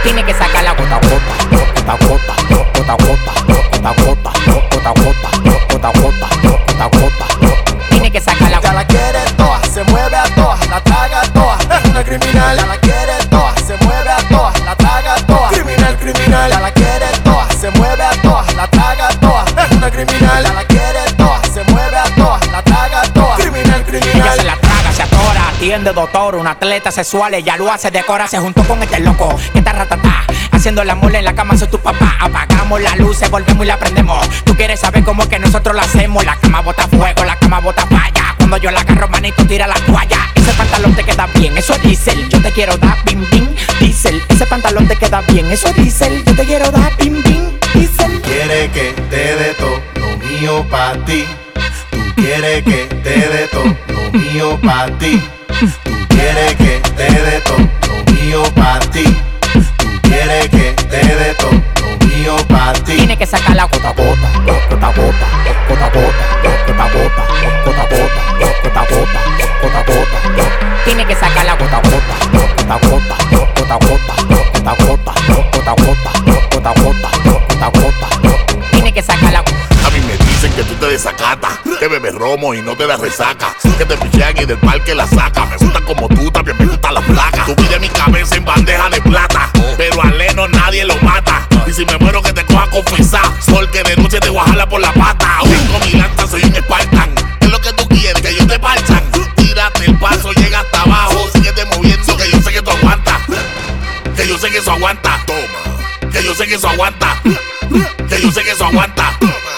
Tiene que sacar la gota a gota, gota a gota, gota a gota, gota a gota, gota a gota, gota a gota, gota a gota. Tiene que sacar la gota. Ya la quiere toa, se mueve a toa, la traga toa. Es una criminal. Ya la quiere toa, se mueve a toa, la traga toa. Criminal, criminal. Ya la quiere toa, se mueve a toa, la traga toa. Es una criminal. Ya la quiere toa, se mueve a toa, la traga toa. Criminal, criminal. Ella se la traga, se atora, atiende doctor, un atleta sexual, ella lo hace, decora, se juntó con este loco que está ratatá, haciendo la mole en la cama, soy tu papá. Apagamos las luces, volvemos y la prendemos. Tú quieres saber cómo es que nosotros la hacemos. La cama bota fuego, la cama bota falla. Cuando yo la agarro, manito, tira la toalla. Ese pantalón te queda bien, eso es diésel. Yo te quiero dar bim bim, diésel. Ese pantalón te queda bien, eso es diésel. Yo te quiero dar bim bim, diésel. Quiere que te dé todo lo mío pa' ti. Tú quieres que te dé todo lo mío pa' ti. Tú quieres que te dé todo lo mío pa' ti. Tú quieres que te dé todo lo mío pa' ti. Tiene que sacar la gota a gota, gota a gota, gota a gota, gota a gota, gota a gota, gota a gota, gota a gota. Tiene que sacar la gota a gota, gota a gota, gota a gota, gota a gota, gota a gota, gota a gota, gota a gota. Tiene que sacar la gota. A mí me dicen que tú te desacatas, que bebes romo y no te das resaca, que te pichean y del parque la saca. Me gusta como tú, también me gusta la placa. Tú pides mi cabeza en bandeja de plata, pero a Leno nadie lo mata. Y si me muero que te coja a confesar, porque de noche te voy a jalar por la pata. Tengo mi lanza, soy un Spartan. ¿Qué es lo que tú quieres? Que yo te parchan. Tírate el paso, llega hasta abajo. Síguete moviendo, que yo sé que tú aguantas. Que yo sé que eso aguanta. Toma. Que yo sé que eso aguanta. Que yo sé que eso aguanta.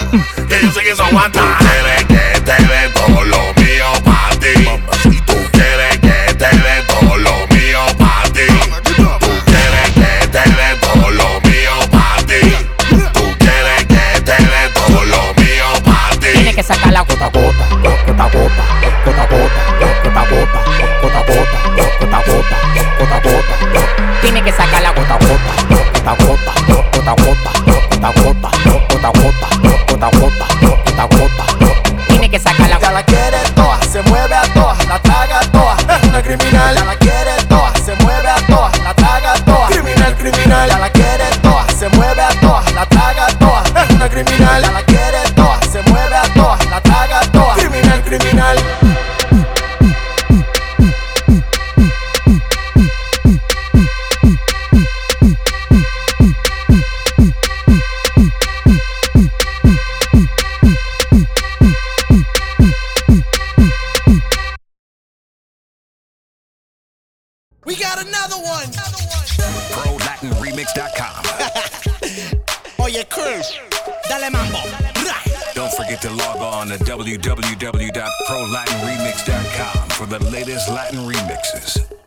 Que yo sé que eso aguanta. Tú quieres que te dé todo lo mío pa' ti. Y tú quieres que te dé todo lo mío pa' ti. Tú quieres que te dé todo lo mío pa' ti. Tú quieres que te dé todo lo mío pa' ti. Tiene que sacar la gota a gota, gota a gota, gota a gota, gota a gota, gota a gota, gota a gota, gota a gota. Tiene que sacar la gota a gota, gota a gota, gota a gota, gota a gota, gota a gota, gota a gota, gota a gota. Tiene que sacar la gota. Ya la quiere toa, se mueve a toa, la traga toa. Es una criminal. Ya la quiere toa, se mueve a toa, la traga toa. Criminal, criminal. Ya la quiere toa, se mueve a toa, la traga toa. Es una criminal. Ya la quiere toa, se mueve a toa, la traga toa. Criminal, criminal. We got another one. ProLatinRemix.com. Oye, Cruz, dale mambo. Don't forget to log on to www.ProLatinRemix.com for the latest Latin remixes.